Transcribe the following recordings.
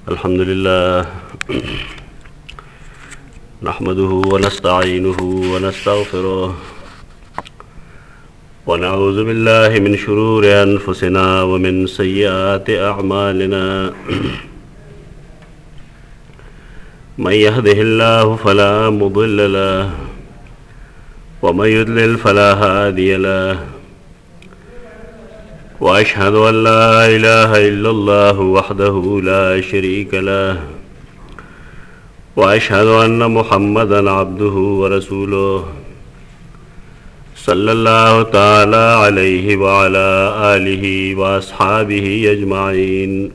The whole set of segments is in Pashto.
الحمد لله نحمده ونستعينه ونستغفره ونعوذ بالله من شرور أنفسنا ومن سيئات أعمالنا من يهده الله فلا مضل له ومن يضلل فلا هادي له وأشهد أن لا إله إلا الله وحده لا شريك له وأشهد أن محمدا عبده ورسوله صلى الله تعالى عليه وعلى آله وأصحابه أجمعين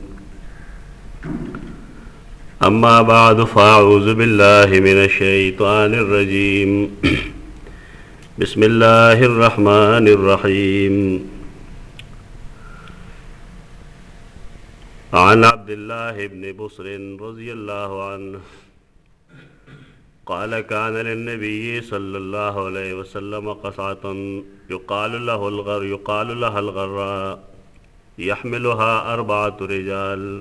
أما بعد فأعوذ بالله من الشيطان الرجيم بسم الله الرحمن الرحيم عن عبد الله بن بصر رضي الله عنه قال كان للنبي صلى الله عليه وسلم قصعة يقال لها الغراء يحملها 4 رجال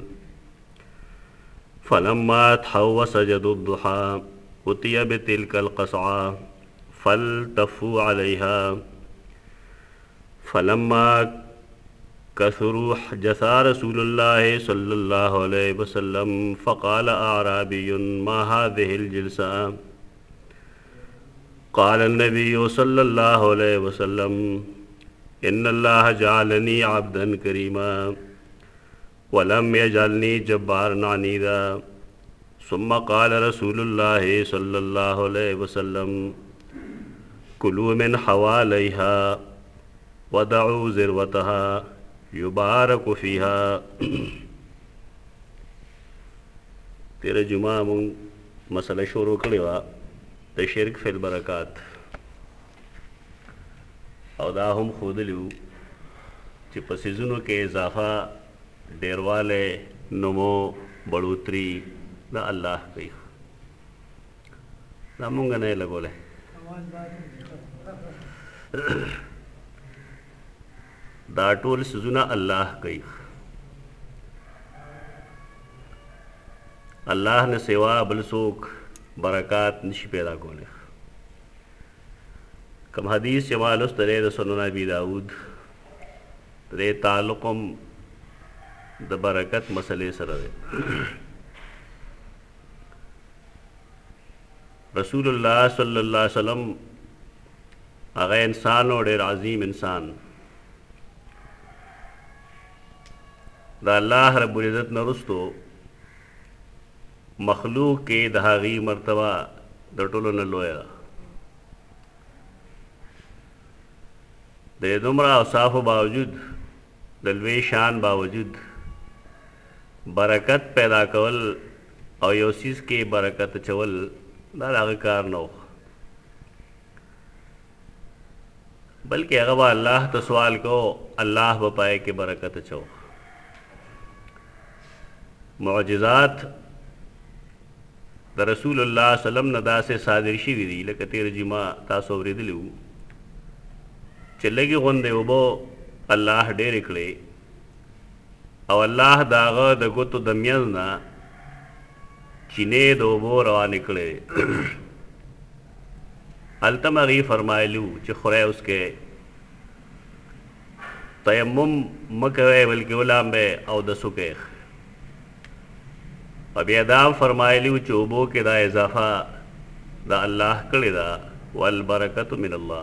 فلما أضحوا وسجدوا الضحى أتي بتلك القصعة فالتفوا عليها فلما كثروا جثى رسول الله صلى الله عليه وسلم فقال أعرابي ما هذه الجلسة قال النبي صلى الله عليه وسلم إن الله جعلني عبدا كريما ولم يجعلني جبارا عنيدا ثم قال رسول الله صلى الله عليه وسلم كلوا من حواليها ودعوا ذروتها یبارک فیہا. تیرہ جمعہ مونږ مسله شروع کړې وه د شرک فی البرکات، او دا هم ښودلي وو چې په څیزونو کې اضافه، ډیروالی، نمو، بړوتري دا الله کوي. دا مونږ نه یې لګولی. دا ټول سيزونه الله کوي. الله نه سوا بل څوک برکات نشي پیدا کولی. کوم حدیث چې ما لوستی دی د سنن ابي داود، د دې تعلق هم د برکت مسلې سره دی. رسول الله صلی الله علیه وسلم هغه انسان او ډېر عظیم انسان، دا الله رب العزت نه رستو مخلوق کې د هغې مرتبه د ټولو نه لویه ده. د دومره اوصافو باوجود، د لوی شان باوجود برکت پیدا کول او یو څیز کې برکت اچول دا د هغه کار نه و، بلکې هغه به الله ته سوال کو، الله به پای کې برکت اچو. معجزات د رسول الله صلی الله علیه وسلم نه داسې صادر شوي دي لکه تېره جمعه تاسو اورېدلي وو چې لږې غوندې اوبه الله ډېرې کړې او الله د هغه د ګوتو د منځ نه چینې د اوبو روانې کړې. هلته هم هغې فرمایلي وو چې خورئ اوس کې تیمم مه کوئ بلکې ولامبئ اودس وکئ. او بیا دا هم فرمایلي وو چې اوبو کې دا اضافه د الله کړې ده، والبرکت من الله.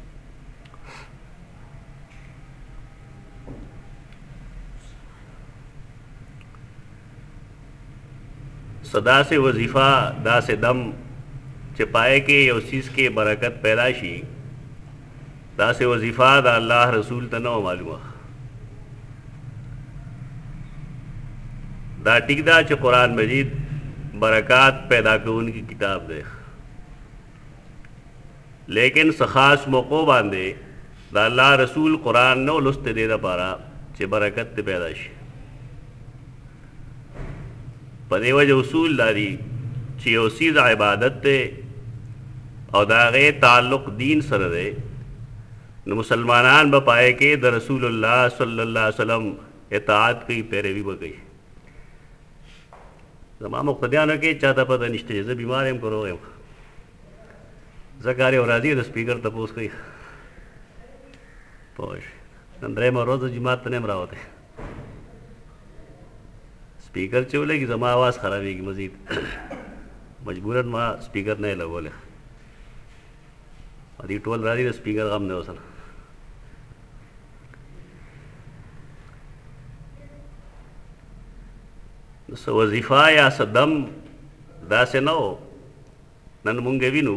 څه داسې وظیفه، داسې دم چې پای کې یو څیز کې برکت پیدا شي، داسې وظیفه د الله رسول ته نه وه معلومه. دا ټیک دا چې قرآن مجید برکات پیدا کوونکی کتاب دی، لیکن څه خاص موقعو باندې د الله رسول قرآن نه لوستی دې دپاره چې برکت ته پیدا شي. په دې وجه اصول دا دي چې یو څیز عبادت دی او د هغې تعلق دین سره دی، نو مسلمانان به پای کې د رسول الله صلی الله علیه وسلم اطاعت کوي، پیروي به کوي. زما مقتدیانو کې چاته پته نشته چې زه بیمار یم که روغ یم زه کار یې راځي د سپیکر تپوس کوي پوه شوې نن درېیمه ورځ د جومات ته نه یم راوتی سپیکر چې ولګي زما आवाज خرابېږي مزید مجبورا ما سپیکر نه یې لګولی دې ټول راځي د سپیکر غم نه وسره څه وظیفه یا څه دم داسې نه و نن مونږ وینو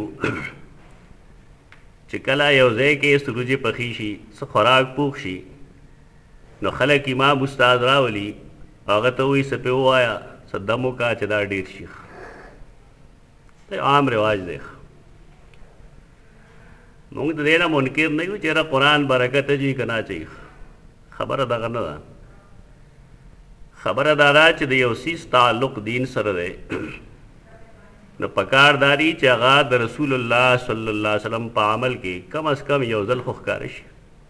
چې کله یو ځای کې سروجې پخې شي څه خوراک پوښ شي نو خلک امام استاد راولي هغه ته وایي څه پې ووایه څه دم وکړه چې دا ډېر شي دا عام رواج دی مونږ د دې نه منکر نه یو چې یاره قرآن برکت اچوي که نه اچوي خبره دغه نه ده خبره دا ده چې د یو څیز تعلق دین سره دی نو پکار داري چې هغه د رسول الله صلی الله علیه وسلم په عمل کې کم از کم یو ځل خو ښکاره شي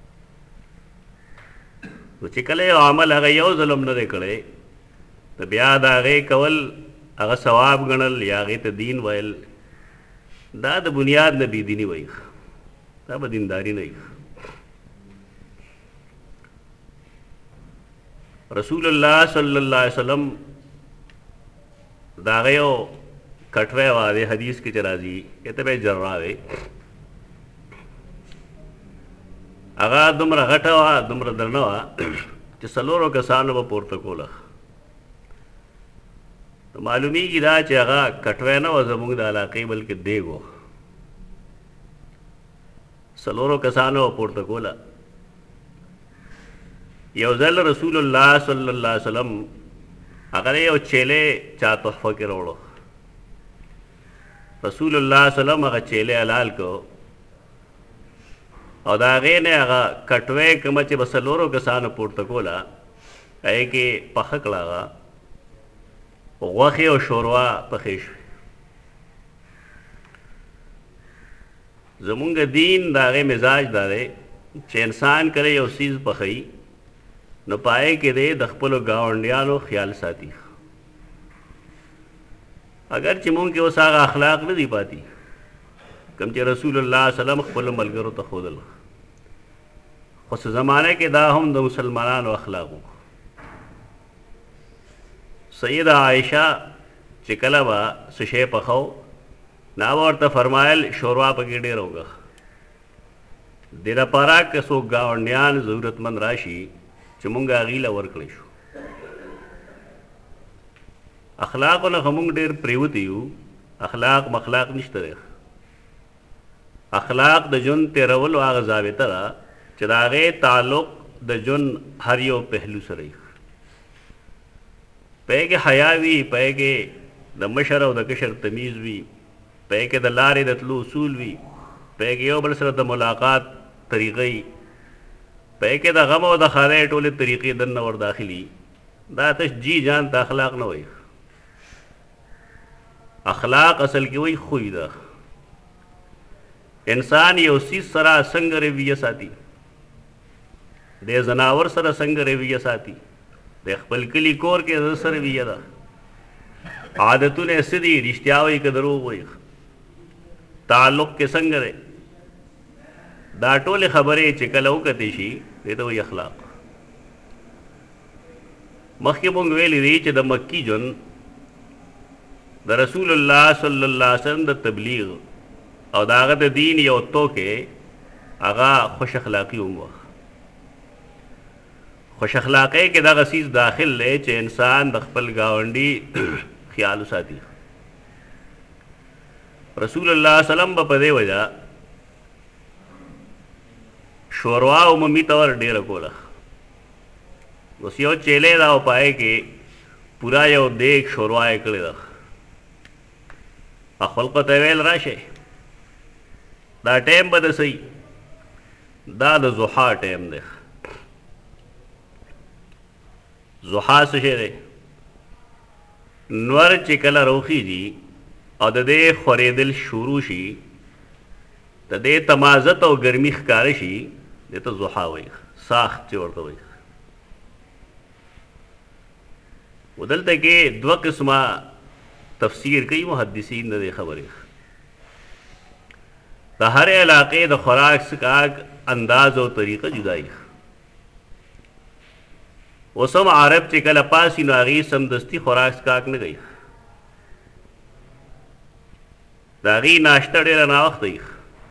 نو چې کله یو عمل هغه یو ځل هم نه دی کړی نو بیا د هغې کول هغه ثواب ګڼل یا هغې ته دین ویل دا د بنیاد نه بېدیني وایي دا به دینداري نه وي رسول الله صلی الله علیه وسلم د هغه یو کټوی وه د حدیث کې چې راځي هغې ته به یې جرا وی هغه دومره غټه وه دومره درنه وه چې څلورو کسانو به پورته کوله نو معلومیږي دا چې هغه کټوی نه وه زموږ د علاقې بلکې دیګ و څلورو کسانو به پورته کوله یو ځل رسول الله صلی الله علیه وسلم هغه یو چیلې چا تحفه کې راوړو رسول الله صلی الله علیه وسلم هغه چیلې حلال کو او د هغې نه هغه کټوی کومه چې به څلورو کسانو پورته کوله هغې کې پخه کړه هغه غوښې او شوروا پخې شوې زمونږ دین د هغې مزاج دا دی چې انسان کله یو څیز پخوي نو پای کې دی د خپلو ګاونډیانو خیال ساتي اگر چې مونږ کې اوس هغه اخلاق نه دي پاتې کوم چې رسول الله صلی الله علیه وسلم خپلو ملګرو ته ښودل خو څه زمانه کې دا هم د مسلمانانو اخلاق و سیده عایشه چې کله به څه شی پخو نا ورته فرمایل شوروا پکې ډېره وکړه دې لپاره که څوک ګاونډیان ضرورتمند راشي چې مونږ هغې له ورکړی شو اخلاقو نه خو مونږ ډېر پرېوتي یو اخلاق مخلاق نشته دی اخلاق د ژوند تېرولو هغه ضابطه ده چې د هغې تعلق د ژوند هر یو پهلو سره وي په یې کې حیا وي په یې کې د مشر او د کشر تمیز وي په یې کې د لارې د تلو اصول وي په یې کې یو بل سره د ملاقات طریقه وي په یې کې د غم او د ښادۍ ټولې طریقې دننه ور داخلي دا تش جی جان ته اخلاق نه وایي اخلاق اصل کې وایي خوی ده انسان یو څیز سره څنګه رویه ساتي د ځناور سره څنګه رویه ساتي د خپل کلي کور کې څه رویه ده عادتونه څه دي رښتیا وایي که دروغ وایي تعلق کې څنګه دی دا ټولې خبرې چې کله وکتې شي دې ته وایي اخلاق مخکې مونږ ویلي دي چې د مکي ژوند د رسول الله صلی الله علیه وسلم د تبلیغ او د هغه د دین یو توکې هغه خوش اخلاقي هم وه خوش اخلاقۍ کې دغه څیز داخل دی چې انسان د خپل ګاونډي خیال وساتي رسول الله صلی الله علیه وسلم به په دې وجه شوروا عمومي طور ډېره کوله اوس یو چیلې ده او پای کې پورا یو دیګ شوروا یې کړې ده خلقو ته ویل راشئ دا ټیم به د صحیح دا د ضحا ټیم دی ضحا څه شی دی نور چې کله روخیږي او د دې خورېدل شروع شي د دې تمازت او ګرمي ښکاره شي دې ته ضحا وایي ساخت چې ورته وایي و دلته کې دوه قسمه تفسیر کوي محدثین د خبرې د هر علاقې د خوراک سکاک انداز او طریقه جدایي اوسم عرب چې کله پاسی نو هغې سمدستي خوراک سکاک نه کوي د هغې ناشته ډېره ناوخته وي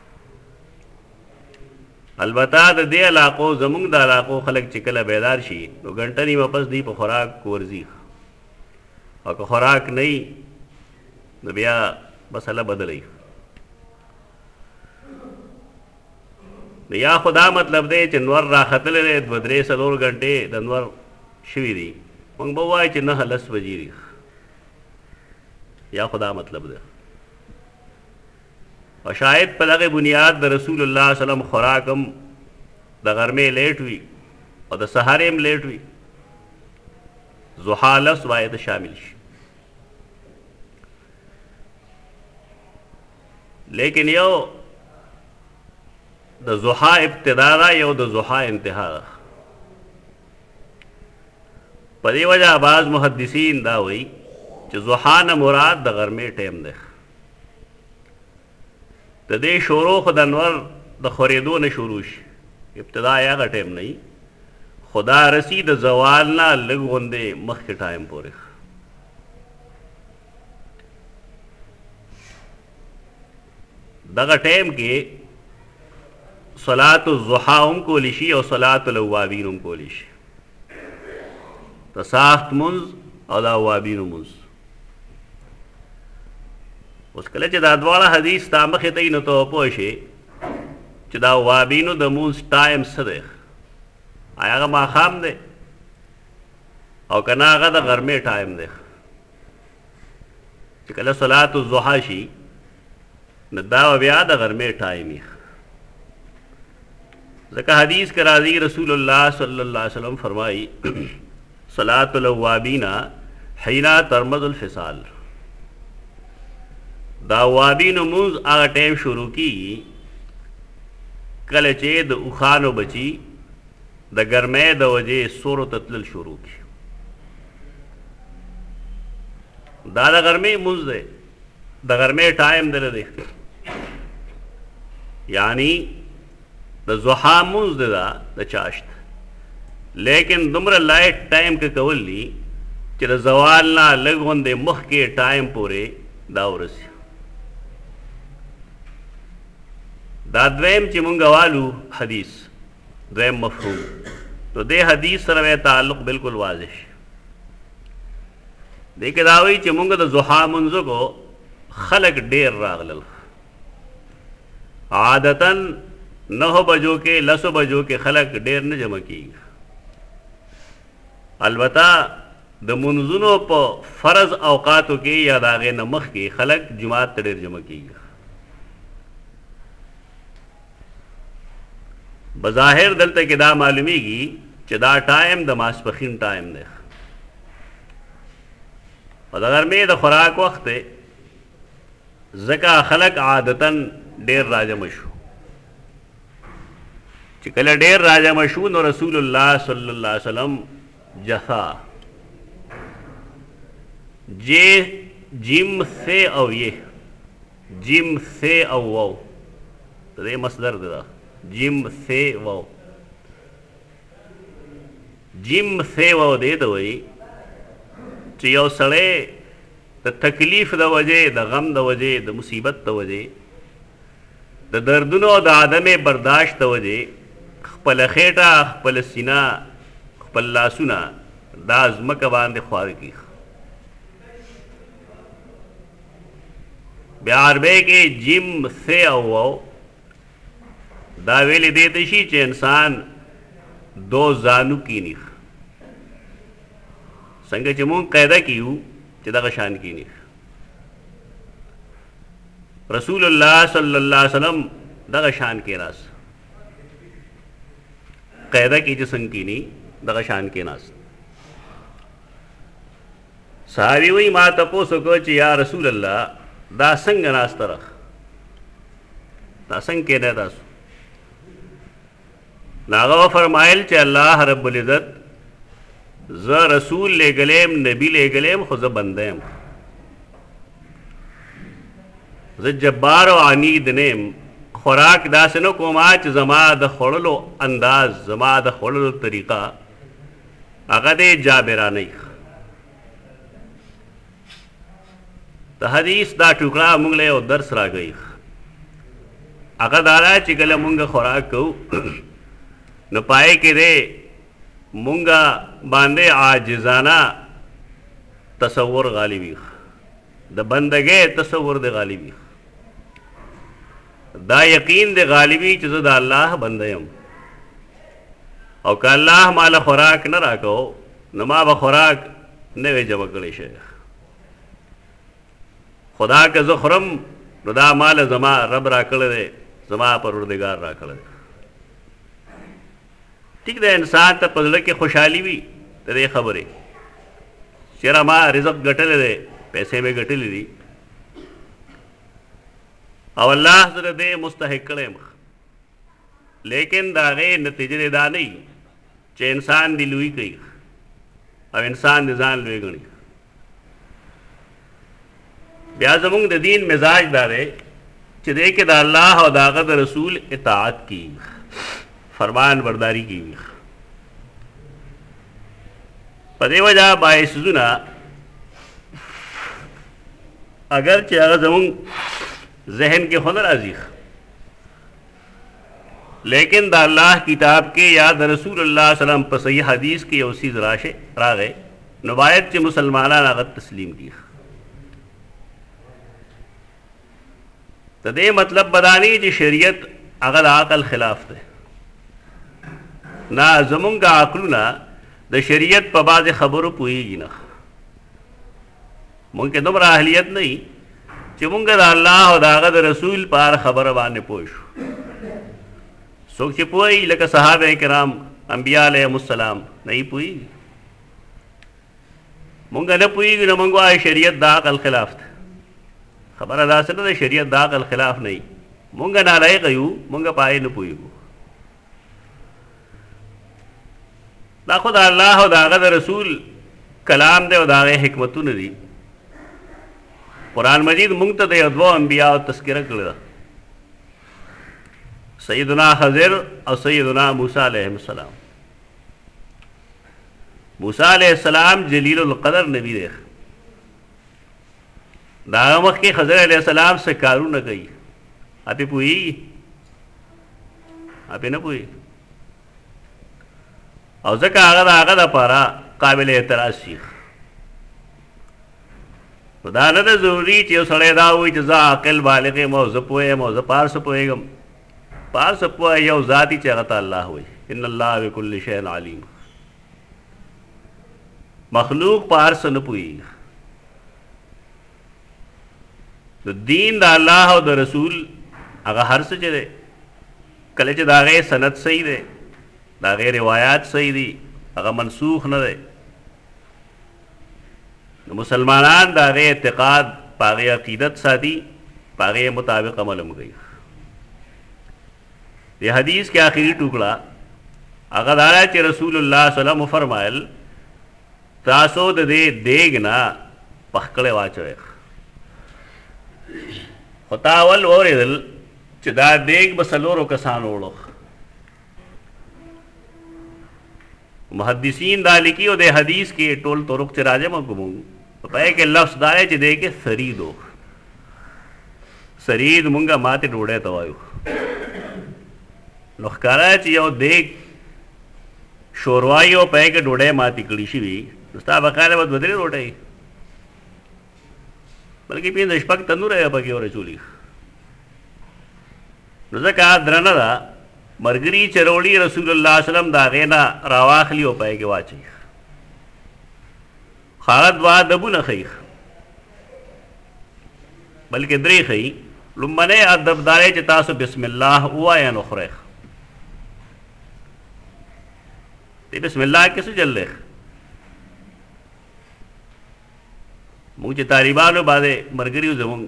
البته د دې علاقو زمونږ د علاقو خلک چې کله بیدار شي نو ګنټه نیمه پس دوی په خوراک ورځي او که خوراک نه وي نو بیا مسله بدله وي نو یا خو دا مطلب دی چې نور راختلی دی 2 3 4 ګنټې د نور شوي دي موږ به ووایو چې 9 10 بجې دي یا خو دا مطلب دی او شاید په دغه بنیاد د رسول الله صلی الله علیه وسلم خوراک هم د غرمې لیټ وي او د سحر هم لیټ وي ضحا لس باید شامل شي لیکن یو د ضحا ابتدا ده یو د ضحا انتها ده په دې وجه بعض محدثین دا وایي چې ضحا نه مراد د غرمې ټیم دی د دې شروع خو د انور د خورېدو نه شروع شي ابتدا یې هغه ټیم نه وي خو دا رسي د زوال نه لږ غوندې مخکې ټایم پورې دغه ټیم کې صلات الضحا هم کولی شي او صلات الاوابین هم کولی شي د ساخت منځ او د اوابینو منځ اوس کله چې دا دواړه حدیث تا مخې ته وي نو ته پوه شې چې دا اوابینو د منځ ټایم څه دی آیا هغه ماښام دی او که نه هغه د غرمې ټایم دی چې کله صلات الضحا شي نو دا بیا د غرمې ټایم وي ځکه حدیث کې راځي رسول الله صلی الله علیه وسلم فرمایي صلاة الاوابین حین ترمض الفصال دا اوابینو منځ هغه ټیم شروع کیږي کله چې د اوښانو بچي د ګرمۍ د وجې سورو ته تلل شروع کړي دا د غرمې منځ دی د غرمې ټایم دی دی یعنی د ضحا منځ دی دا د چاشت لیکن دومره لایټ ټایم کې کول دي چې د زوال نه لږ غوندې مخکې ټایم پورې دا ورسي دا دویم چې مونږ والو حدیث دویم مفهوم نو دې حدیث سره تعلق بالکل واضح شي دې کې دا وایي چې مونږ د ضحا منځو کو خلق ډېر راغلل عادتاً 9 بجو کې 10 بجو کې خلق ډېر نه جمع کیږي البته د منځونو په فرض اوقاتو کې یا د هغې نه مخکې خلق جماعت ته ډېر جمع کیږي بظاهر دلته کې دا معلومیږي چې دا ټایم د ماسپښین ټایم دی او د غرمې د خوراک وخت دی ځکه خلق عادتاً ډېر راجمع شو چې کله ډېر راجمع شو نو رسول الله صلی الله علیه وسلم جثا جیم سے او یہ جیم سے او وو دې مصدر دی دا جیم سے وو جیم سے وو دې ته وایي چې یو سړی د تکلیف د وجې د غم د وجې د مصیبت د وجې د دردونو او د عدم برداشت د وجې خپل خېټه خپل سینه خپل لاسونه دا ځمکه باندې خوار کړي بیا عربی کې جیم سے او وو دا ویلې دې ته شي چې انسان 2 زانو کینی څنګه چې مونږ قاعده کیو چې دغه شان کینی رسول الله صلی الله علیه وسلم دغه شان کې راس قاعده کې چې څنګه کینی دغه شان کې ناس صحابي وی ما تاسو کو چې یا رسول الله دا څنګه ناس ترخ دا څنګه کې نه تاسو ناغه فرمایل چې الله رب العزت ز رسول لګلم نبی لګلم خو ز بندم زه جبار او عنید نیم خوراک داسې نه کومه چې زما د خوړلو انداز زما د خوړلو طریقه هغه دی جابرانه د حدیث دا ټوکړه موږ له یو درس راغی هغه دا ده چې کله موږ خوراک کوو نو پای کې دی موږ باندې عاجزانه تصور غالبي د بندګۍ تصور د غالبي دا یقین د غالبي چې زه د الله بنده یم او که الله مال خوراک نه راکو نو ما به خوراک نه وی جمع کړی شي خدا که زه خورم نو دا مال زما رب راکړی دی زما پروردګار راکړی دی ټیک ده انسان ته په زړه کې خوشحالي وي د دې خبرې چېرې ما رزق ګټلی دی پیسې مې ګټلې دي او الله زه د دې مستحق کړی یم لیکن د هغې نتیجه دا نه وي چې انسان دې لوی کوي او انسان دې ځان لوی ګڼي بیا زموږ د دین مزاج دا دی چې دې کې د الله او د هغه د رسول اطاعت کی فرمان برداری کی په دې وجه باعثونه اگر چې هغه زموږ ذہن کې خو نه راځي لیکن د الله کتاب کې یا د رسول الله صلی الله علیه وسلم په صحیح حدیث کې یو څیز راغی نو باید چې مسلمانان هغه تسلیم کړي د دې مطلب بدانی چې شریعت هغه د عقل خلاف دی نه زمونږ عقلونه د شریعت په بعضې خبرو پوهېږي نه مونږ کې دومره اهلیت نه وي چې مونږ د الله او د هغه د رسول په هر خبره باندې پوه شو څوک چې پوهېږي لکه صحابه کرام انبیا علیهم السلام نه یې پوهېږي مونږ نه پوهېږو نو مونږ وایو شریعت د عقل خلاف دی خبره داسې نه ده شریعت د عقل خلاف نه وي مونږ نالایقه یو مونږ په هغې نه پوهېږو دا خو د الله او د هغه د رسول کلام دی او د هغې حکمتونه دي قرآن مجید مونږ ته د یو دوو انبیاو تذکره کړې ده سیدنا خضر او سیدنا موسی علیه السلام موسی علیه السلام جلیل القدر نبی دی د هغه مخکې خضر علیه السلام څه کارونه کوي هغې پوهېږي هغې نه پوهېږي او ځکه هغه د هغه دپاره قابل اعتراض شي نو دا نه ده ضروري چې یو سړی دا ووایي چې زه عاقل بالغ یم او زه پوه یم او زه په هر څه پوهېږم په هر څه پوه یو ذات چې هغه ته الله وایي ان الله بکل شیء علیم مخلوق په هر څه نه پوهېږي د دین د الله او د رسول هغه هر څه چې دی کله چې د هغې سند صحیح دی د هغې روایات صحیح دي هغه منسوخ نه دی نو مسلمانان د هغې اعتقاد په هغې عقیدت ساتي په هغې مطابق عمل هم کوي د حدیث کې آخري ټوکړه هغه دا ده چې رسول الله صلی الله علیه وسلم وفرمایل تاسو د دې دیګ نه پخکړې واچوئ خو تا اول واورېدل چې دا دیګ به څلورو کسانو وړو محدثین دا لیکي او د حدیث کې ټول طرق چې راجمع کوو په پای کې لفظ دا دی چې دی کې سرید و سرید مونږه ماتې ډوډۍ ته وایو نو ښکاره چې یو دیګ شوروایي او پای کې ډوډۍ ماتې کړي شوي نو ستا بقاله به دوه درې روټۍ بلکې پنځه شپږ تنوره یې پکې ورچولي نو ځکه درنه ده مرګري چې روړي رسول الله صلی الله علیه وسلم د هغې نه راواخلي او پای کې واچوي هغه دوه ادبونه ښیي بلکې درې ښیي لومبنی ادب دا دی چې تاسو بسم الله ووایئ نو خورئ دې بسم الله کې څه جل دی مونږ چې طالبانو باندې مرګري وو زمونږ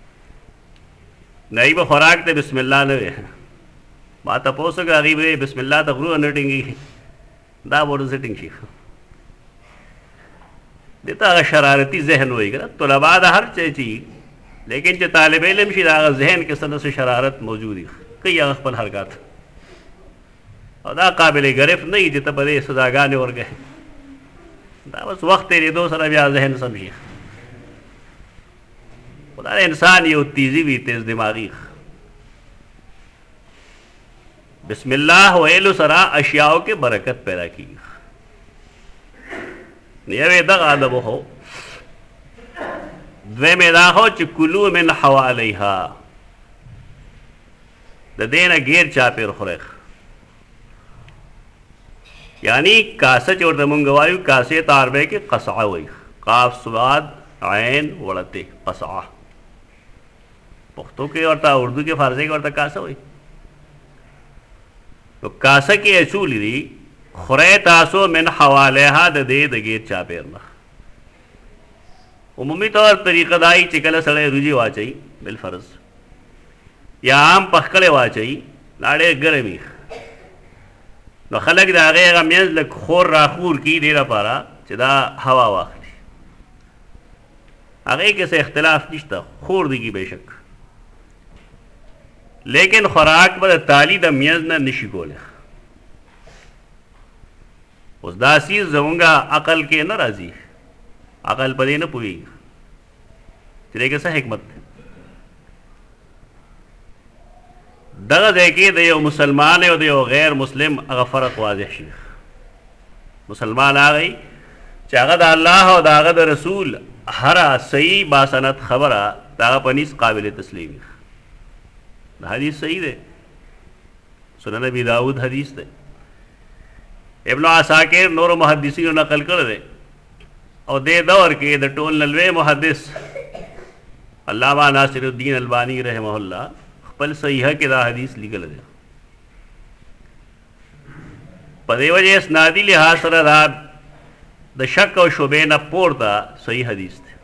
نایب خوراک ته بسم الله نه وی ما تاسو کې هغې به بسم الله ته غرو نه ټینګي دا ورته سیټینګ شي دې ته هغه شرارتي ذهن وایي که نه طلبا د هر څه چې لیکن چې طالب علم شي د هغه ذهن کې څه نه څه شرارت موجود وي کوي هغه خپل حرکات او دا قابل گرفت نه وي چې ته په دې سزاګانې ورکوې دا بس وخت تېرېدو سره بیا ذهن سم شي خو دا انسان یو تیزي وي تیز دماغي بسم الله ویلو سره اشیاو کې برکت پیدا کیږي یوې دغه ادب هو دویمې دا هو چې کلو من حوالیها د دې نه غیر چاپېر خورئ یعنی کاسه چې ورته مونږ وایو کاسې ته عربی کې قصعه وایي قاف صاد عین وړته قصعه پښتو کې ورته اردو کې فارسی کې ورته کاسه وایي نو کاسه کې اصول دي خورئ تاسو من حوالیها د دې د غیر چاپېر نه عمومی طور طریقه دای چې کله سړی روجي واچي بالفرض یا عام پخکړې واچي لاړې ګرمي نو خلک د هغې منځ لږ خور راخور کي دې لپاره چې دا هوا واخلي هغې کې څه اختلاف نشته خور دي کې بېشک لیکن خوراک به د تالي د منځ نه نشي کولی اوس دا سیز زمونږ عقل کې نه راځي عقل په دې نه پوهېږي چې دې کې څه حکمت دی دغه ځای کې د یو مسلمان او د یو غیر مسلم هغه فرق واضح شي مسلمان هغه چې هغه د الله او د هغه د رسول هره صحیح باسند خبره د هغه په نیز قابل تسلیم د حدیث صحیح دی سنن ابي داود حدیث دی ابن عساکر نور محدثینو نقل کړی دی او دې دور کې د ټول نه لوی محدث علامه ناصر الدین البانی رحمه الله خپل صحیحه کې دا حدیث لیکل دی په دې وجه اسنادي لحاظ سره دا د شک او شبهې نه پورته صحیح حدیث دی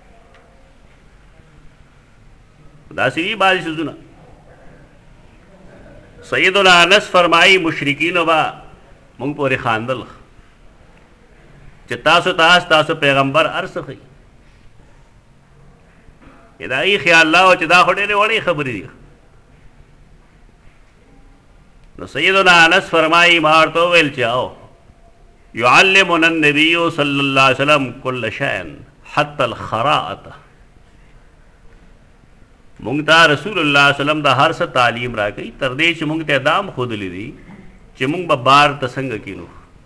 داسې وي بعضې څیزونه سیدنا انس فرمایي مشرکینو به مونږ پورې خاندل چې تاسو پیغمبر ارڅه ښیي د هغې خیال لا و چې دا خو ډېرې وړې خبرې دي نو سیدنا انس فرمایي ما ورته وویل چې او يعلمنا النبي صلی الله علیه وسلم کل شیء حتی الخراءة مونږ ته رسول الله صلی الله علیه وسلم د هر څه تعلیم راکوي تر دې چې مونږ ته دام ښودلی دي چې مونږ به بار ته څنګه کینو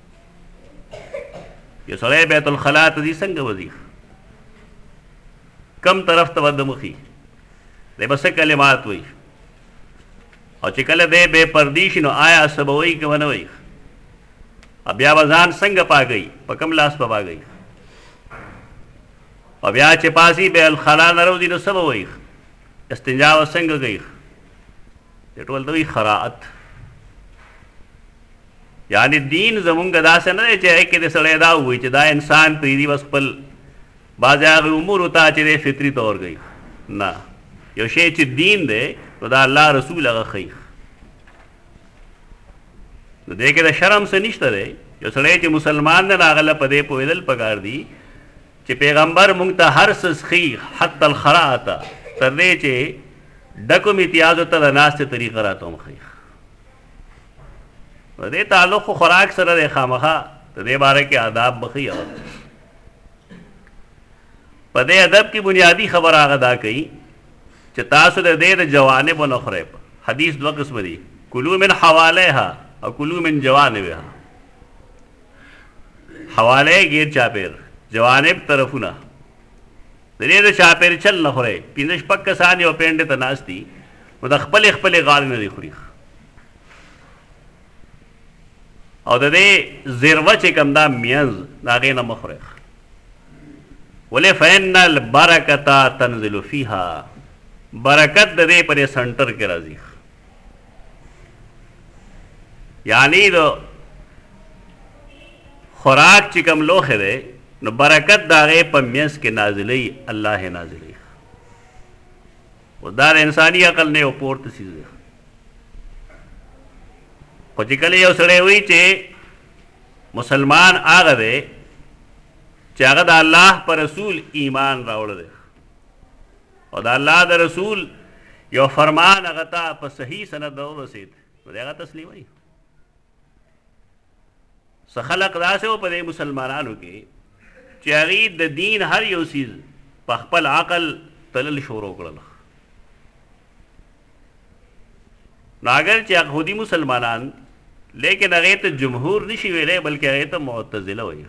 یو سړی بیت الخلا ته ځي څنګه به ځي کم طرف ته به د مخي دی به څه کلمات وایي او چې کله دی بې پردي شي نو آیا څه به وایي که به نه وایي بیا به ځان څنګه پاکوي په کوم لاس به پاکوي او بیا چې پاسي بیت الخلا نه راوځي نو څه به وایي استنجا به څنګه کوي دې ټول ته وایي خراعت یعنی دین زمونږ داسې نه دی چې هغې کې د سړی دا ووایي چې دا انسان پرېږدي بس خپل بعضې هغې امورو ته چې دی فطري طور کوي نه یو شی چې دین دی نو دا الله رسول هغه ښیي نو دې کې د شرم څه نشته دی یو سړی چې مسلمان دی نو هغه له په دې پوهېدل پکار دي چې پیغمبر مونږ ته هر څه ښیي حتی الخراعة تر دې چې ډکو امتیازو ته د ناستې طریقه راته هم ښیي په دې تعلق خو خوراک سره دی خامخا د دې باره کې آداب به ښیي په دې ادب کې بنیادي خبره هغه دا کوي چې تاسو د دې د جوانبو نه خورئ حدیث دوه قسمه دي کلو من حوالیها او کلو من جوانبها حوالی غیر چاپېر جوانب طرفونه د دې د چاپېر چل نه خورئ پنځه شپږ کسان یو پینډې ته ناست دي نو د خپلې غاړې نه دی خوري او د دې ذروه چې کوم دا میانځ د هغې نه مه خورئ ولې فإن البرکة تنزل فیها برکت د دې په دې سنټر کې راځي یعنی د خوراک چې کوم لوښی دی نو برکت د هغې په منځ کې نازلوي الله یې نازلوي خو دا د انساني عقل نه یو پورته څیز دی خو چې کله یو سړی وایي چې مسلمان هغه دی چې هغه د الله په رسول ایمان راوړی دی او د الله د رسول یو فرمان هغه ته په صحیح سند ورسید نو هغه تسلیموي. څه خلق داسې و په دې مسلمانانو کې چې هغوی د دین هر یو څیز په خپل عقل تلل شروع کړل. نو اگر چې یهودي مسلمانان لیکن هغې ته جمهور نشي ویلی بلکې هغې ته معتزله وایي.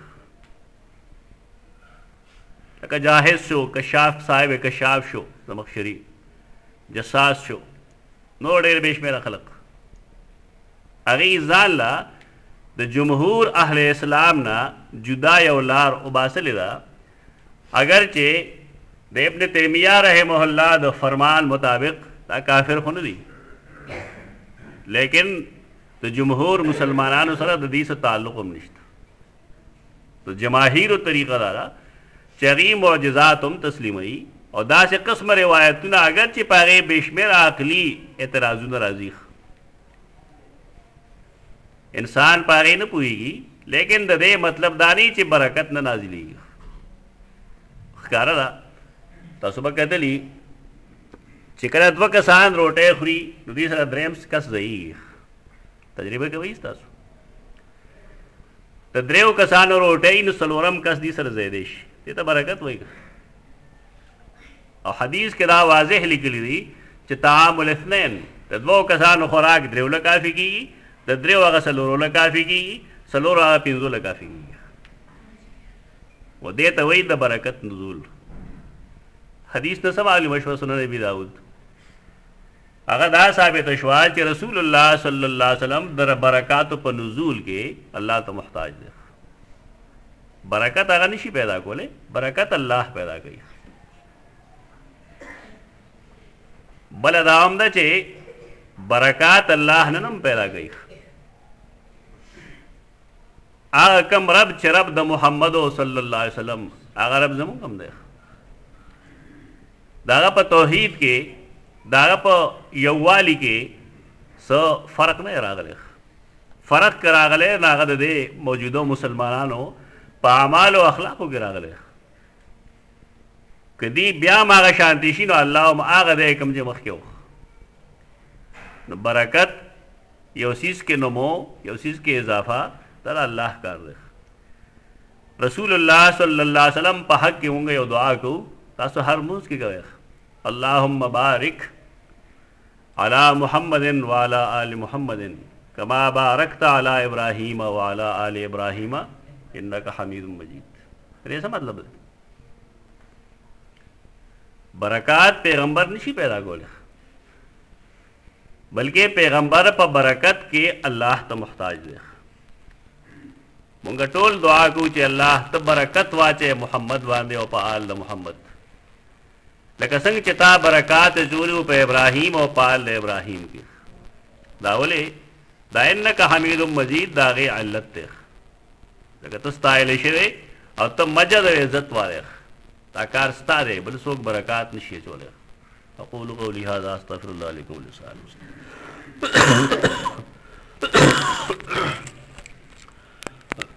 لکه جاهز شو، کشاف صاحب کشاف شو زمخشري، جساس شو، نور ډېر بې شمېره خلق هغې ځان له د جمهور اهل اسلام نه جدا یو لار وباسلې ده. اگر چې د ابن تیمیه رحمه الله د فرمان مطابق دا کافر خو نه دي، لیکن د جمهور مسلمانانو سره د دې څه تعلق هم نشته. د جماهیرو طریقه دا ده چې هغوی معجزات هم تسلیموي او داسې قسمه روایتونه اگر چې په هغې بې شمېره عقلي اعتراضونه راځي، انسان په هغې نه پوهېږي، لیکن د دې مطلب دا نه چې برکت نه نازلېږي. ښکاره ده تاسو به کتلي چې کله دوه کسان روټۍ خوري نو دې سره دریم کس ځایږي. تجربه کوئ تاسو د دریو کسانو روټۍ نو څلورم کس دې سره ځایدی شي، دې ته برکت وایي. او حدیث کې دا واضح لیکلی دي چې طعام الاثنین د دوو کسانو خوراک دریو له کافي کېږي، د دریو هغه څلورو له کافي کېږي، څلورو هغه پنځو له کافي کېږي. و دې ته وایي د برکت نزول. حدیث نه څه معلومه شوه سنن ابي داود هغه دا ثابته شوه چې رسول الله صلی الله علیه وسلم د برکاتو په نزول کې الله ته محتاج دی. برکت هغه نشي پیدا کولی، برکت الله پیدا کوي. بله دا هم ده چې برکات الله نه هم پیدا کوي. هغه کم رب چې رب د محمد صلی الله علیه وسلم هغه رب زمونږ هم دی. د هغه په توحید کې د هغه په یووالي کې څه فرق نه راغلی. فرق که راغلی نو هغه د دې موجودو مسلمانانو په اعمالو او اخلاقو کې راغلی. که دی بیا هم هغه شانتي شي نو الله هم هغه دی کوم چې مخکې و. نو برکت یو څیز کې نمو، یو څیز کې اضافه دا د الله کار دی. رسول الله صلی الله علیه وسلم په حق کې مونږ یو دعا کوو، تاسو هر مونځ کې کوئ اللهم بارک علی محمد وعلی آل محمد کما بارکت علی ابراہیم وعلی آل ابراہیم انک حمید مجید. ایسا مطلب ہے برکات پیغمبر نشي پیدا کولی، بلکې پیغمبر په برکت کې الله ته محتاج دی. مونږ ټول دعا کوو چې الله ته برکت واچې محمد باندې او په آل د محمد، لکه څنګه چې تا برکات جوړو په ابراهیم او په آل د ابراهیم کې. دا ولې دا انک حمید مجید دا غي علت دی، لکه ته ستایل شوی او ته مجد او عزت والی، دا کار ستا دی، بل څوک برکات نشي اچولی. اقول قولی هذا استغفر الله لكم ولسائر المسلمين.